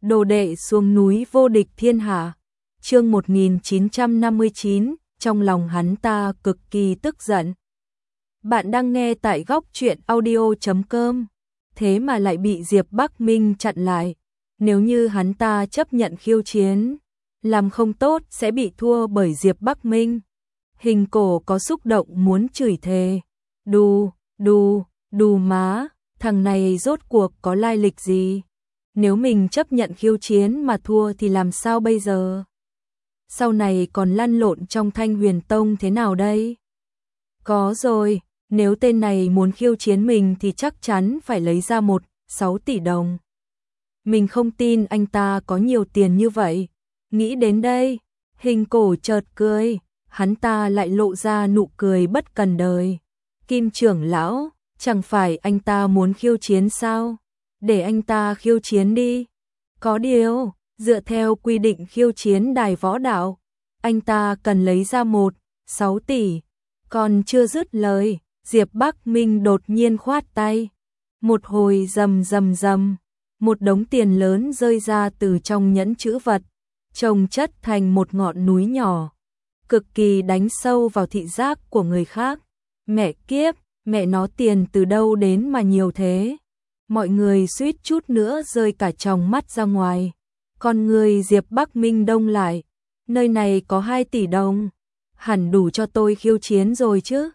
Đồ đệ xuống núi vô địch thiên hạ. Chương 1959, trong lòng hắn ta cực kỳ tức giận. Bạn đang nghe tại góc truyện audio.com. Thế mà lại bị Diệp Bắc Minh chặn lại. Nếu như hắn ta chấp nhận khiêu chiến, làm không tốt sẽ bị thua bởi Diệp Bắc Minh. Hình cổ có xúc động muốn chửi thề. Đù má, thằng này rốt cuộc có lai lịch gì? Nếu mình chấp nhận khiêu chiến mà thua thì làm sao bây giờ? Sau này còn lăn lộn trong Thanh Huyền Tông thế nào đây? Có rồi, nếu tên này muốn khiêu chiến mình thì chắc chắn phải lấy ra 6 tỷ đồng. Mình không tin anh ta có nhiều tiền như vậy. Nghĩ đến đây, Hình cổ chợt cười, hắn ta lại lộ ra nụ cười bất cần đời. Kim trưởng lão, chẳng phải anh ta muốn khiêu chiến sao? Để anh ta khiêu chiến đi. Có điều, dựa theo quy định khiêu chiến đài võ đạo, anh ta cần lấy ra 6 tỷ. Còn chưa dứt lời, Diệp Bắc Minh đột nhiên khoát tay. Một hồi rầm rầm rầm, một đống tiền lớn rơi ra từ trong nhẫn trữ vật, chồng chất thành một ngọn núi nhỏ, cực kỳ đánh sâu vào thị giác của người khác. Mẹ kiếp, mẹ nó tiền từ đâu đến mà nhiều thế? Mọi người suýt chút nữa rơi cả tròng mắt ra ngoài. Con người Diệp Bắc Minh đông lại. Nơi này có 2 tỷ đồng, hẳn đủ cho tôi khiêu chiến rồi chứ?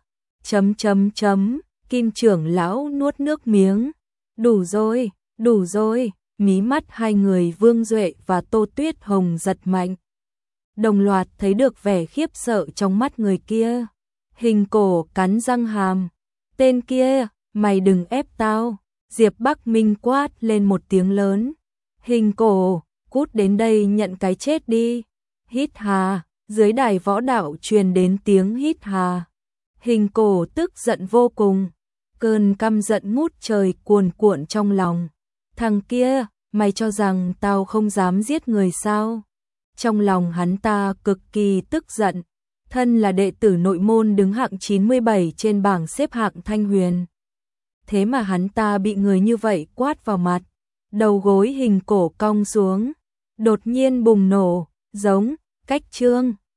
Kim trưởng lão nuốt nước miếng. Đủ rồi, mí mắt hai người Vương Duệ và Tô Tuyết Hồng giật mạnh. Đồng loạt thấy được vẻ khiếp sợ trong mắt người kia. Hình cổ cắn răng hàm. Tên kia, mày đừng ép tao. Diệp Bắc Minh quát lên một tiếng lớn. Hình cổ, cút đến đây nhận cái chết đi. Hít hà, dưới đài võ đạo truyền đến tiếng hít hà. Hình cổ tức giận vô cùng. Cơn căm giận ngút trời cuồn cuộn trong lòng. Thằng kia, mày cho rằng tao không dám giết người sao? Trong lòng hắn ta cực kỳ tức giận. Thân là đệ tử nội môn đứng hạng 97 trên bảng xếp hạng Thanh Huyền. Thế mà hắn ta bị người như vậy quát vào mặt. Đầu gối hình cổ cong xuống. Đột nhiên bùng nổ, giống, cách trương.